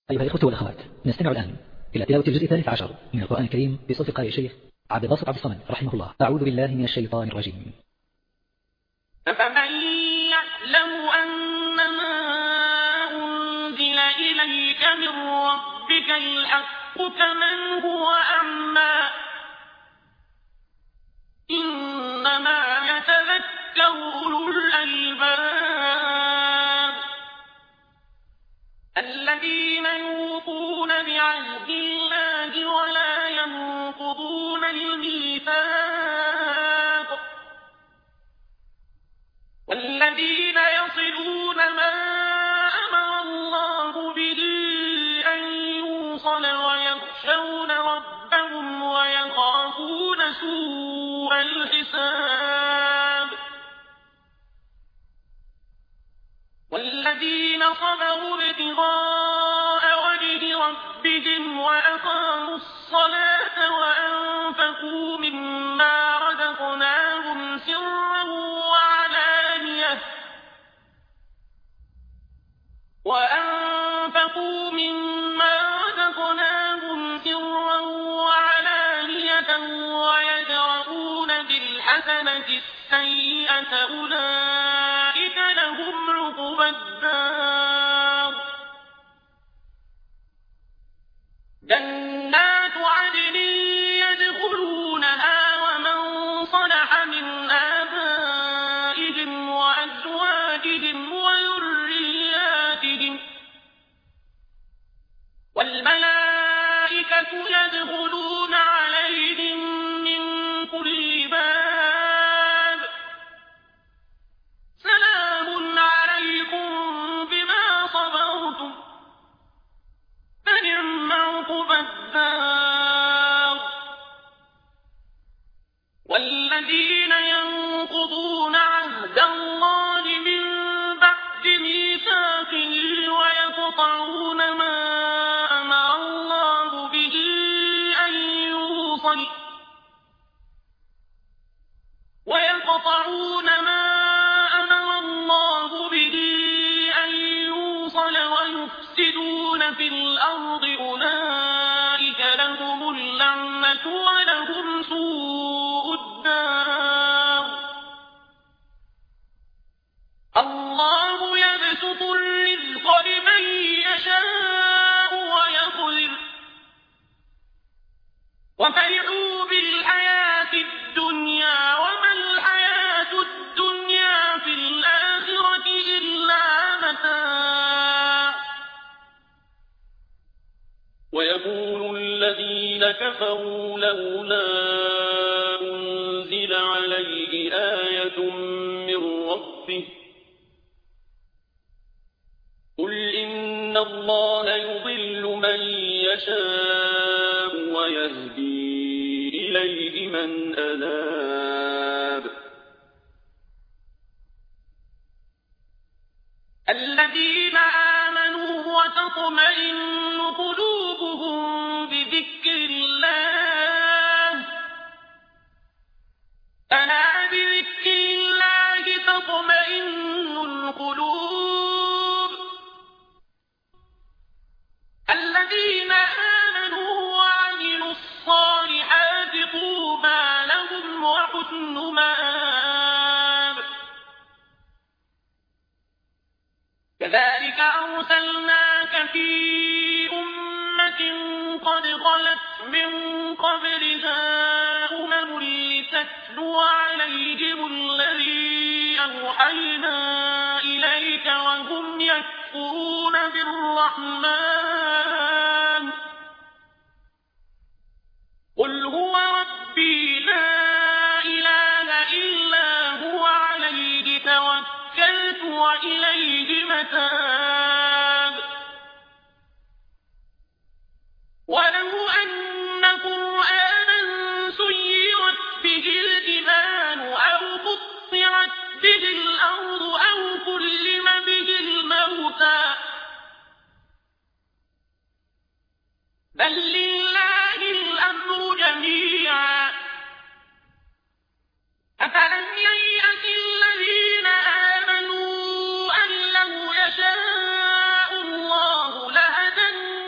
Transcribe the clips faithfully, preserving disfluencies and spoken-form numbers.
أيها الإخوة والأخوات، نستمع الآن إلى تلاوة الجزء الثالث عشر من القرآن الكريم بصوت القارئ الشيخ عبد الباسط عبد الصمد رحمه الله. أعوذ بالله من الشيطان الرجيم. أفمن يعلم أنما أنزل إليك من ربك الحق كمن هو أعمى إنما يتذكر أولو الألباب الذين يوفون بعهد الله ولا ينقضون الميثاق والذين يصلون ما أمر الله به أن يوصل ويخشون ربهم ويخافون سوء الحساب والذين صبروا ابتغاء وجه ربهم وأقاموا الصلاة وأنفقوا مما رزقناهم سرا وعلانية وأنفقوا مما رزقناهم سرا وعلانية ويدرؤون بالحسنة السيئة أولئك لهم عقبى الدار جنات عدن يدخلونها ومن صلح من آبائهم وأزواجهم وذرياتهم والملائكة يدخلون عليهم من كل باب سلام عليكم بما صبرتم فنعم عقبى الدار والذين ينقضون عهد الله من بعد ميثاقه ويقطعون ما أمر الله به أن يوصل ويقطعون ما أمر الله به أن يوصل ويفسدون في الأرض أولئك لهم اللعنة ولهم سوء الدار الله يبسط الرزق لمن يشاء ويقدر وفرحوا بالحياة الدنيا وما الحياة الدنيا في الآخرة إلا متاع ويقول الذين كفروا لولا أنزل عليه آية من ربه قل إن الله يضل من يشاء ويهدي إليه من أناب الذين آمنوا وتطمئن قلوبهم بذكر الله ألا بذكر الله تطمئن القلوب الذين آمنوا وعملوا الصالحات طوبى لهم وحسن مآب كذلك أرسلناك في أمة قد خلت من قبلها أمم لتتلو عليهم الذي أوحينا إليك وهم يكفرون بالرحمن قل هو ربي لا إله إلا هو عليه توكلت وإليه متاب ولو أن قرآنا سيرت به الجبال أو قطعت به الأرض أو كلم به الموتى بل لله الأمر جميعا أفلم ييأس الذين آمنوا أن لو يشاء الله لهدى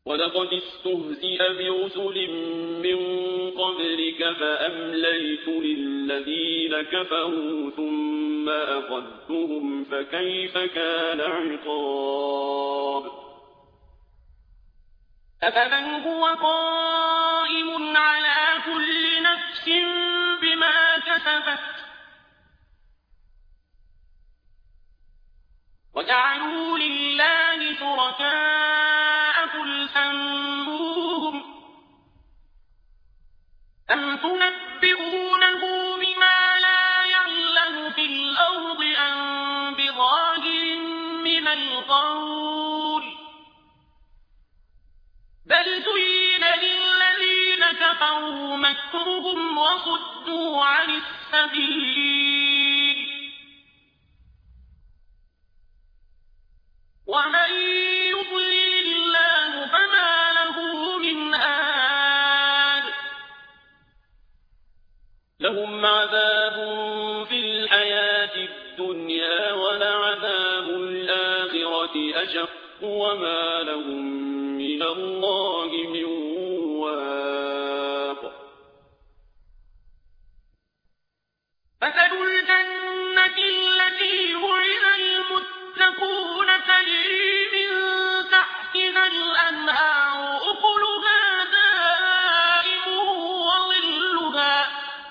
ولقد استهزئ برسل من قبلك فأمليت للذين كفروا ثم أخذتهم فكيف كان عقاب أفمن هو قائم على كل نفس بما كسبت وجعلوا لله شركاء قل سموهم أم تنبئونه بما لا يعلم في الأرض أم بظاهر من القول بل زين للذين كفروا مكرهم وصدوا عن السبيل ومن يضلل الله فما له من هاد لهم عذاب في الحياة الدنيا ولعذاب الآخرة أشق وما لهم من الله من واق مثل الجنة التي وعد المتقون تجري من تحتها الأنهار أكلها دائم وظلها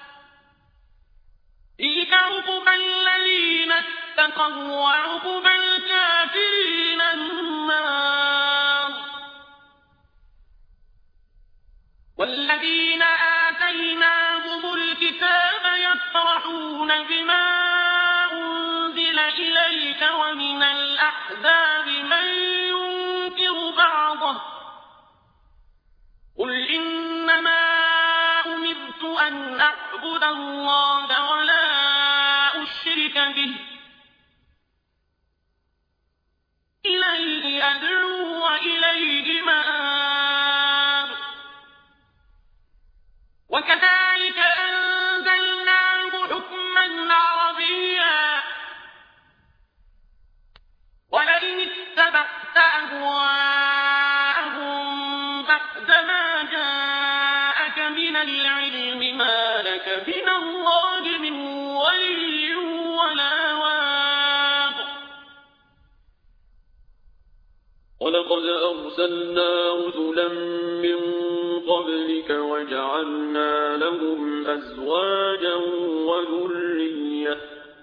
تلك عقبى الذين اتقوا وعقبى الكافرين النار والذين آتيناهم الكتاب يفرحون بما أنزل إليك ومن الأحزاب من ينكر بعضه قل إنما أمرت أن أعبد الله ولا أشرك به إليه أدعو وإليه مآب وكذلك أنزلناه حكما عربيا ولئن اتبعت أهواءهم بعدما جاءك من العلم ما لك من الله من ولي ولا واق ولقد أرسلنا رسلا من قبلك وجعلنا لهم أزواجا وذرية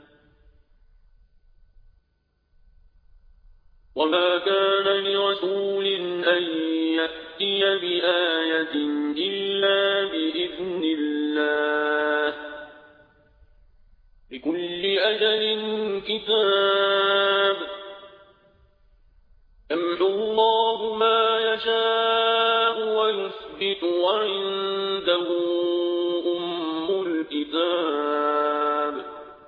وما كان لرسول أن يأتي بآية إلا بإذن الله لكل أجل كتاب يمحو الله ما يشاء ويثبت وعنده أم الكتاب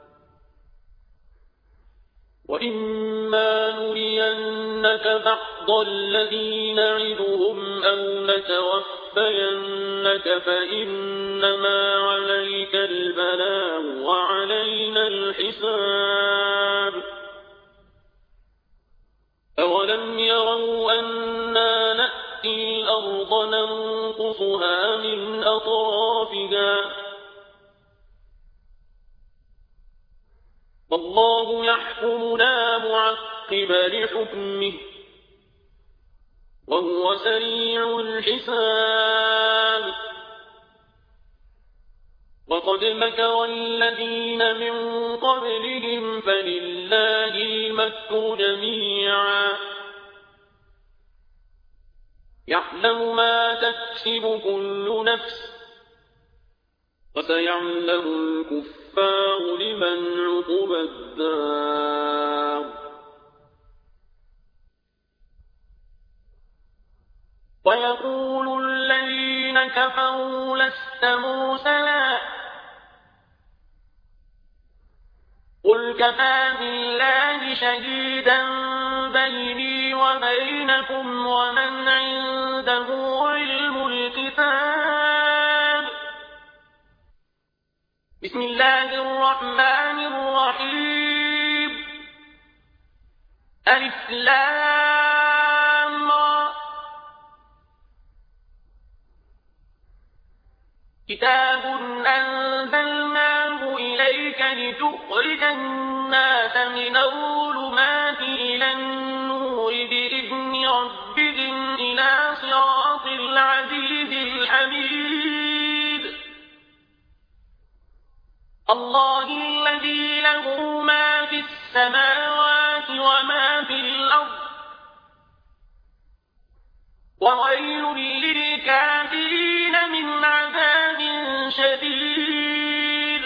وإما نرينك بعض الذين نعدهم أو نتوفينك فإنما عليك البلاغ وعلينا الحساب أولم يروا أنا نأتي الأرض ننقصها من أطرافها والله يحكم لا معقب لحكمه وهو سريع الحساب وقد مكر الذين من قبلهم فلله المكر جميعا يعلم ما تكسب كل نفس وسيعلم الكفار لمن عقبى الدار ويقول الذين كفروا لست مرسلا قل كفى بالله شهيدا بيني وبينكم ومن عنده علم الكتاب بسم الله الرحمن الرحيم ألف لام را كتاب أنزلناه إليك لتخرج الناس من الظلمات إلى النور بإذن ربهم إلى صراط العزيز الحميد الله الذي له ما في السماوات وما في الأرض وويل للكافرين من عذاب شديد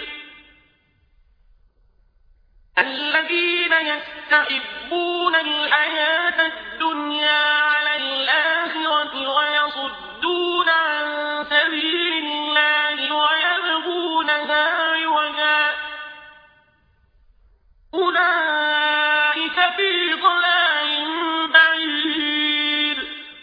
الذين يستحبون الحياة الدنيا على الآخرة ويصدون عن سبيل الله ويبغونها عوجا أولئك في ضلال بعيد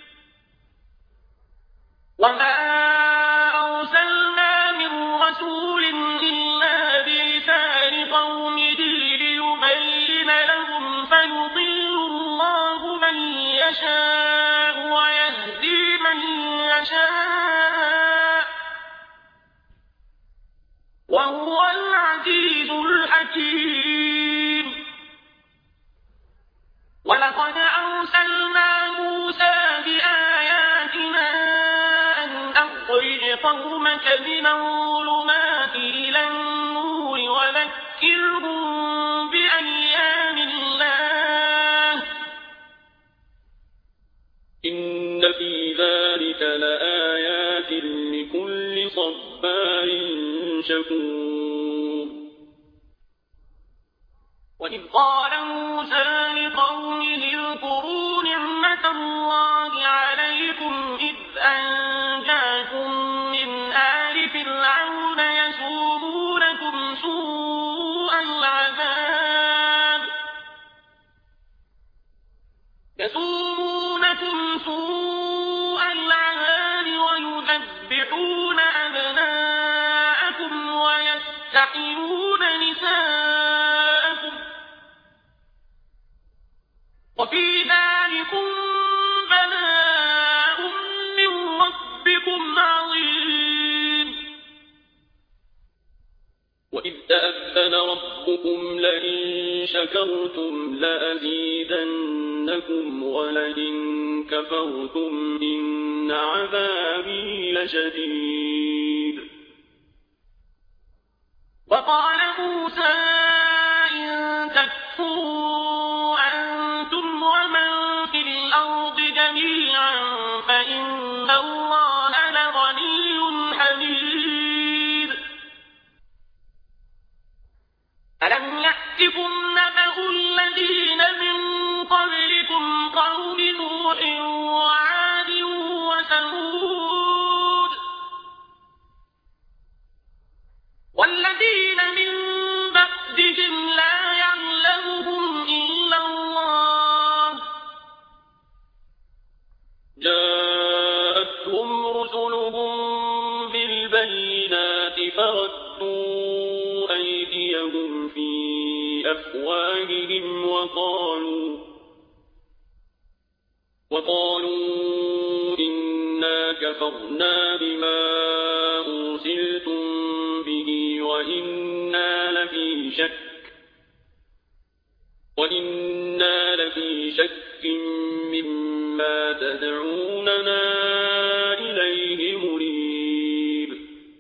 وما أرسلنا من رسول إلا بلسان قومه ليبين لهم فيضل الله من يشاء ويهدي من يشاء وهو العزيز الحكيم ولقد أرسلنا موسى بآياتنا أن أخرج قومك من الظلمات إلى النور وذكرهم بأيام الله إن في ذلك لآيات لكل صبار شكور وإذ قال موسى لقومه اذكروا نعمة الله عليكم إذ أنجاكم من آل فرعون يسومونكم سوء العذاب يسومونكم سوء العذاب ويذبحون أبناءكم ويستحيون نساءكم وفي ذلكم بلاء من ربكم عظيم وإذ تأذن ربكم لئن شكرتم لأزيدنكم ولئن كفرتم إن عذابي لشديد وقال موسى إن تكفروا أنتم ومن في الأرض جميعا فإن الله لغني حميد ألم يأتكم نبأ الذين من قبلكم قوم نوح وعاد وثمود والذين من بعدهم لا يعلمهم إلا الله جاءتهم رسلهم بالبينات فردوا أيديهم في أفواههم وقالوا وقالوا إنا كفرنا بما أرسلتم به وإنا لفي شك وإنا لفي شك مما تدعوننا إليه مريب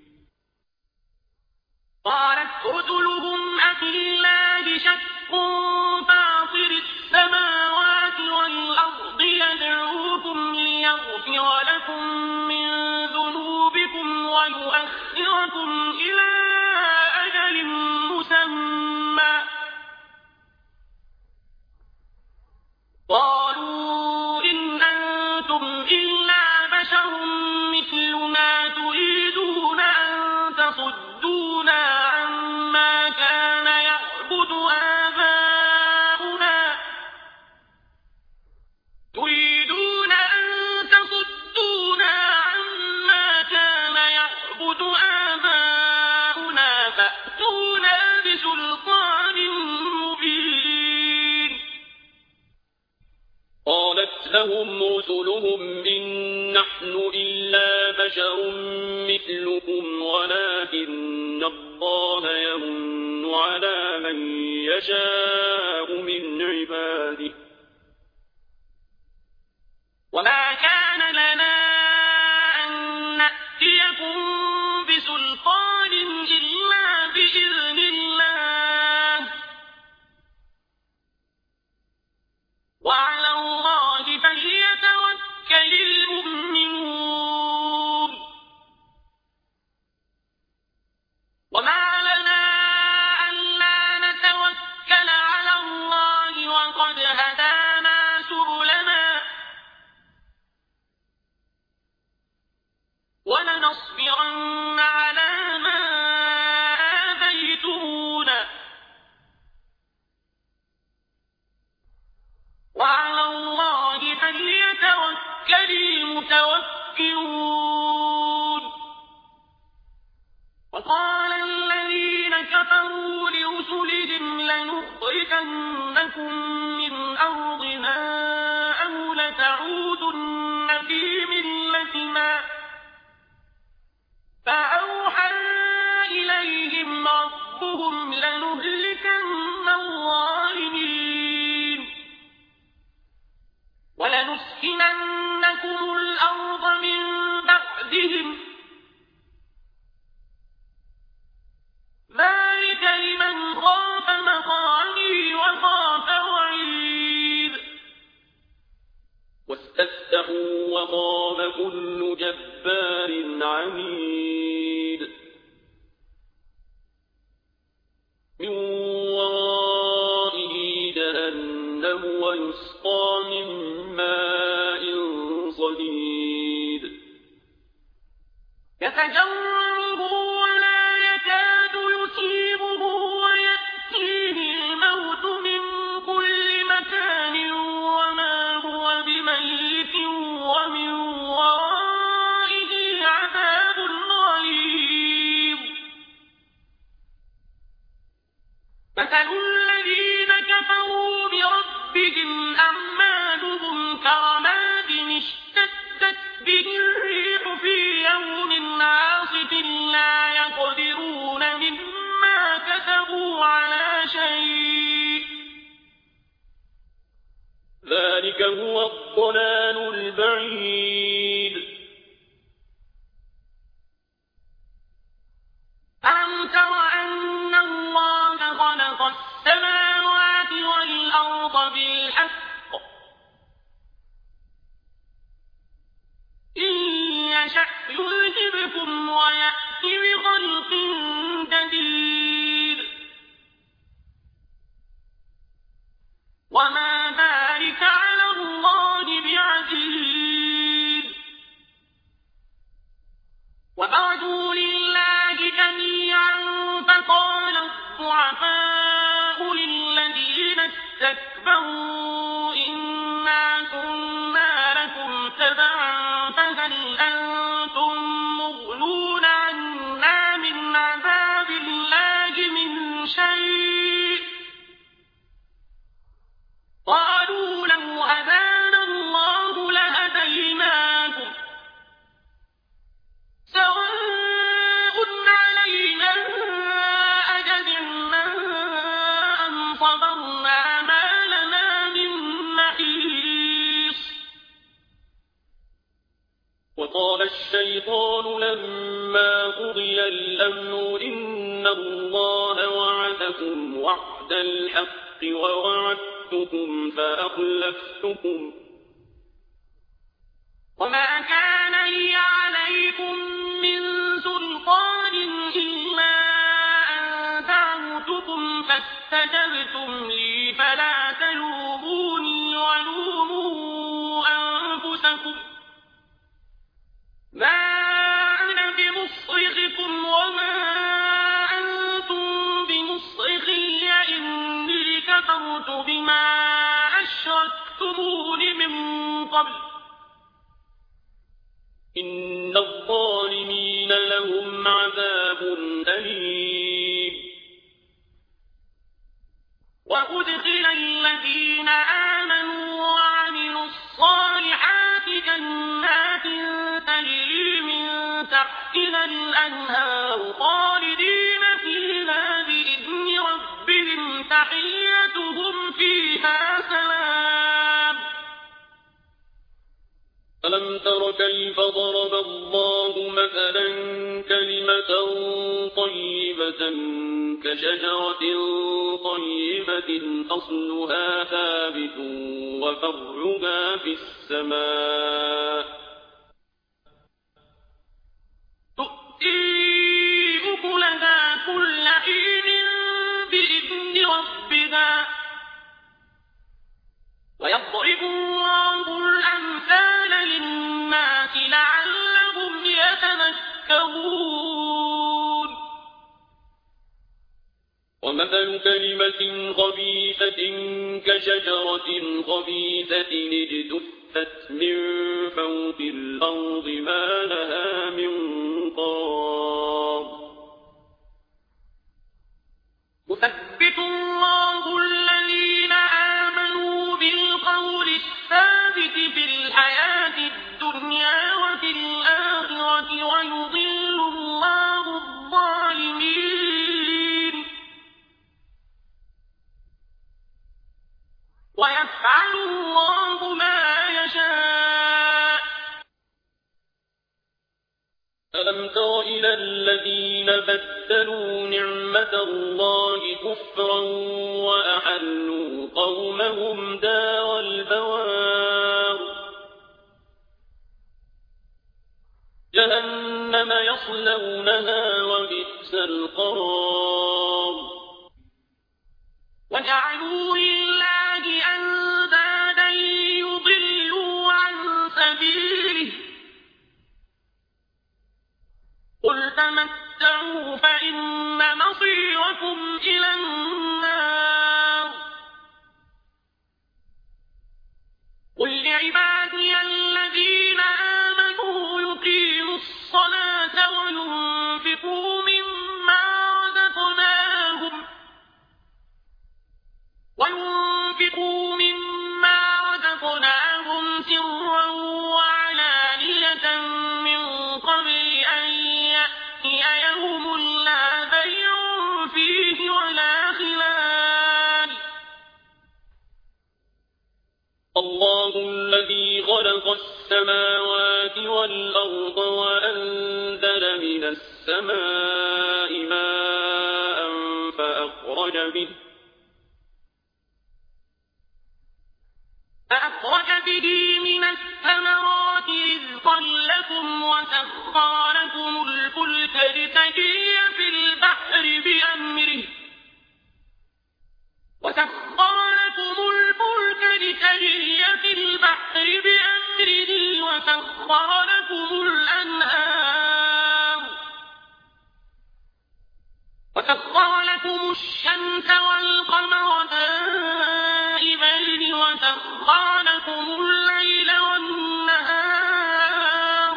قالت رسلهم أفي الله شك فاطر السماوات والأرض يدعوكم ليغفر لكم من ذنوبكم ويؤخركم إلى أجل مسمى قالوا إن أنتم إلا بشر مثلنا تريدون أن تصدونا عما كان يعبد آباؤنا تريدون أن تصدونا عما كان يعبد آباؤنا فأتونا بسلطان مبين قالت لهم رسلهم إن نحن إلا بشر مثلكم ولكن الله يمن على من يشاء من عباده وما كان لنا أن نأتيكم بسلطان إلا بإذن الله وعلى الله فليتوكل المؤمنون وما لنا ألا نتوكل على الله وقد هدانا سبلنا ولنصبرن على ما آذيتمونا وعلى الله فليتوكل المتوكلون وقال الذين كفروا لرسلهم لنخرجنكم من أرضنا أو لتعودن في ملتنا فأوحى إليهم ربهم لنهلكن الظالمين ولنسكننكم الأرض من بعدهم ذلك لمن خاف مقامي وخاف وعيد واستفتحوا وخاب كل جبار عنيد من ورائه جهنم ويسقى من ماء صديد يتجرعه ولا يكاد يصيبه ويأتيه الموت من كل مكان وما هو بميت ومن ورائه عذاب غليظ مثل الذين كفروا بربهم أعمالهم كرماد اشتدت به الريح في يوم عاصف لا يقدرون مما كسبوا على شيء ذلك هو الضلال البعيد ألم تر أن الله خلق السماوات والأرض بالحق إن يشأ يذهبكم ويأتي بخلق جديد وما ذلك على الله بعزيز وبرزوا لله جميعا فقال الضعفاء للذين استكبروا إنا كنا لكم تبعا فهل أنتم مغنون عنا من عذاب الله من شيء قالوا لو هدانا الله لهديناكم سواء علينا أجزعنا أم صبرنا ما لنا من محيص وقال الشيطان لما قضي الأمر إن الله وعدكم وعد الحق ووعدتكم فأخلفتكم وما كان لي عليكم من سلطان إلا أن دعوتكم فاستجبتم لي فلا تلوموني ولوموا أنفسكم ما أنا بمصرخكم وما أنتم بمصرخي إني كفرت بما أشركتمون من قبل إن الظالمين لهم عذاب أليم وأدخل الذين آمنوا وعملوا الصالحات جنات تجري من تحتها الأنهار خالدين فيها بإذن ربهم تحيتهم فيها سلام. ألم تر كيف ضرب الله مثلا كلمة طيبة كشجرة طيبة أصلها ثابت وفرعها في السماء تؤتي أكلها كل حين بإذن ربها ويضرب الله الأمثال للناس لعلهم يتذكرون. ومثل كلمة خبيثة كشجرة خبيثة اجتثت من فوق الأرض ما لها من قرار. يثبت الله الذين آمنوا بالقول الثابت في الحياة الدنيا وفي الآخرة ويضل الله الظالمين ويفعل الله ما يشاء. ألم تر إلى الذين بدلوا نعمة الله كفرا وأحلوا قومهم دار البوار جهنم يصلونها وبئس القرار. وجعلوا لله أندادا يضلوا عن سبيله قل تمتعوا فإن مصيركم إلى النار. قل لعبادي الذين آمنوا يقيموا الصلاة وينفقوا مما رزقناهم وينفقوا مما رزقناهم سرا وعلانية من قبل أن يأتي يوم لا بيع فيه ولا خلال. الله الذي خلق السماوات والأرض وأنزل من السماء ماء فأخرج به فأخرج به من الثمرات رزقا لكم وسخر لكم الفلك لتجري في البحر بأمره وسخر لكم الفلك لتجري في البحر بأمره وسخر لكم الأنهار وسخر لكم الشمس والقمر دائبين وسخر لكم الليل والنهار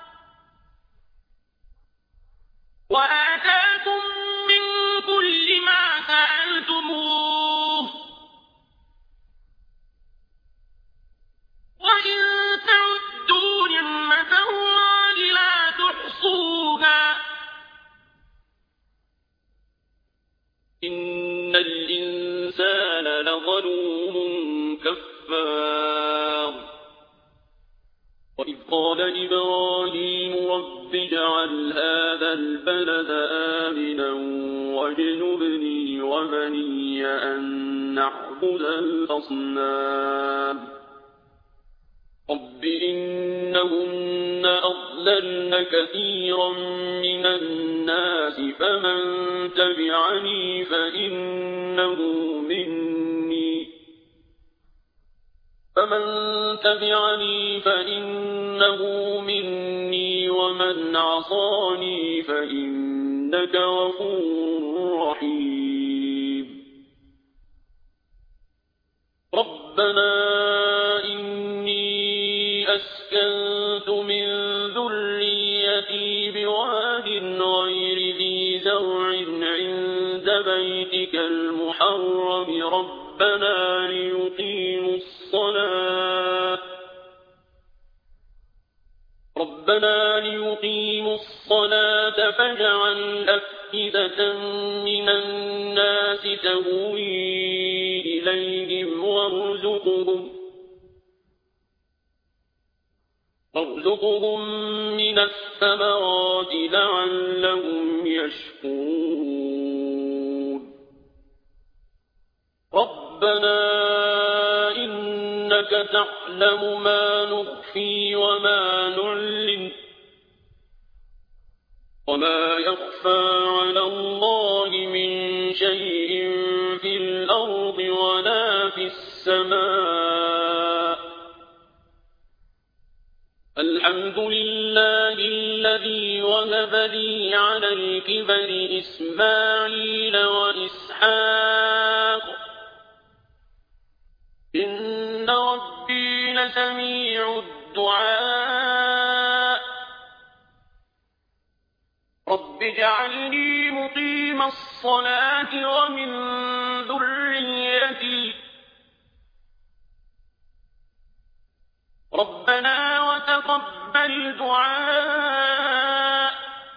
وآتاكم من كل ما سألتموه وإن تعدوا نعمة الله لا تحصوها إن الإنسان لظلوم كفار. وإذ قال إبراهيم رب اجعل هذا البلد آمنا واجنبني وبني أن نعبد الأصنام. رب إنهن أضللن كثيرا من الناس فمن تبعني فإنه مني فمن تبعني فإنه مني ومن عصاني فإنك غفور رحيم. ربنا إني أسكنت من ذريتي بواد غير ذي زرع عند بيتك المحرم ربنا ليقيموا الصلاة ربنا ليقيموا الصلاة فاجعل أفئدة من الناس تهوي إليهم وارزقهم وارزقهم من الثمرات لعلهم يشكرون ربنا إنك تعلم ما نخفي وما نعلن وما يخفى على الله من شيء في الأرض ولا في السماء الحمد لله الذي وهب لي على الكبر إسماعيل وإسحاق إن ربي لسميع الدعاء رب اجعلني مقيم الصلاة ومن ذريتي ربنا وتقبل دعاء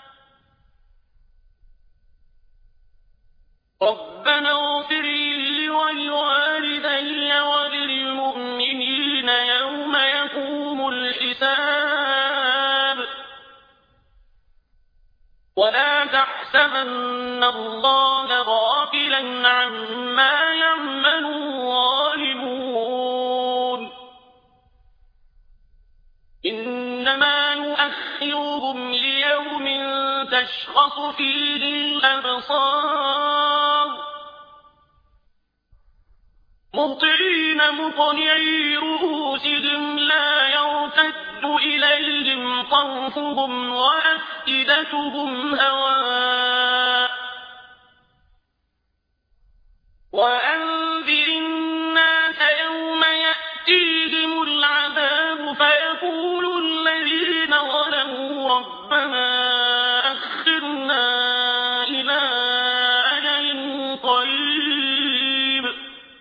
ربنا اغفر لي ولوالدي وللمؤمنين يوم يقوم الحساب ولا تحسبن الله غافلا عما يعمل الظالمون إنما يؤخرهم ليوم تشخص فيه الأبصار مهطعين مقنعي رؤوسهم لا يرتد إليهم طرفهم وأفئدتهم هواء وأنذر الناس يوم يأتيهم العذاب فيقول الذين ظلموا ربنا أخرنا إلى أجل قريب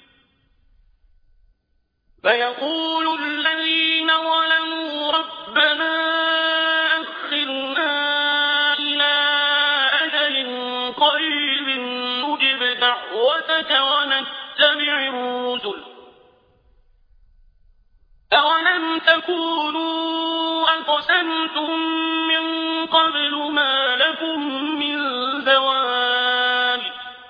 فيقول الذين ظلموا ربنا أخرنا إلى أجل قريب نجب دعوتك ونتبع الرسل أولم تكونوا أقسمتم من قبل ما لكم من زوال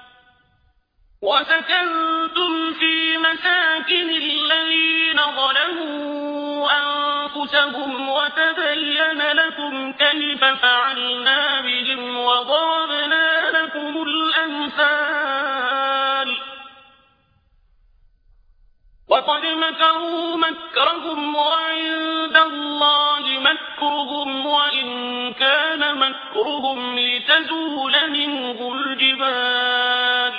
وسكنتم في مساكن الذين ظلموا أنفسهم وتبين لكم كيف فعلنا بهم وضربنا لكم الأمثال وقد مكروا مكرهم وعند الله مكرهم وإن كان مكرهم لتزول منه الجبال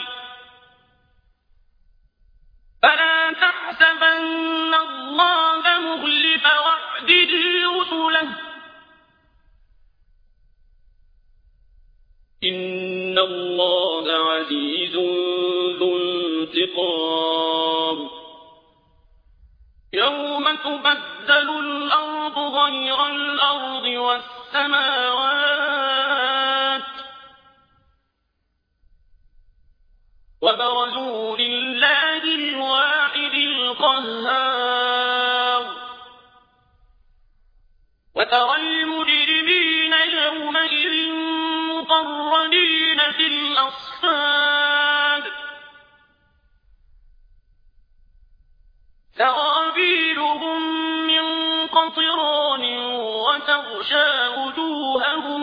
فلا تحسبن الله مخلف وعده رسله إن الله عزيز ذو انتقام يوم تبدل الأرض غير الأرض والسماوات وبرزوا لله الواحد القهار وترى المجرمين يومئذ مقرنين في الأصفاد سرابيلهم من قطران وتغشى وجوههم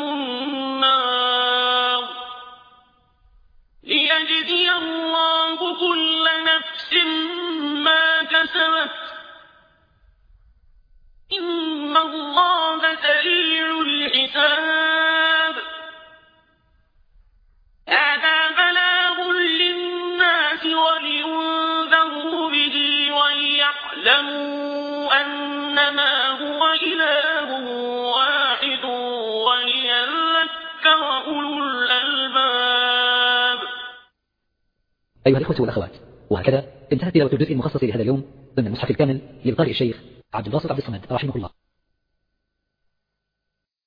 النار ليجزي الله كل نفس ما كسبت إن الله سريع الحساب هذا بلاغ للناس ولينذروا به وليعلموا أنما هو إله واحد وليذكر أولو الألباب. أيها الإخوة والأخوات، وهكذا انتهت تلاوة الجزء المخصص لهذا اليوم ضمن المصحف الكامل للقارئ الشيخ عبد الباسط عبد الصمد رحمه الله.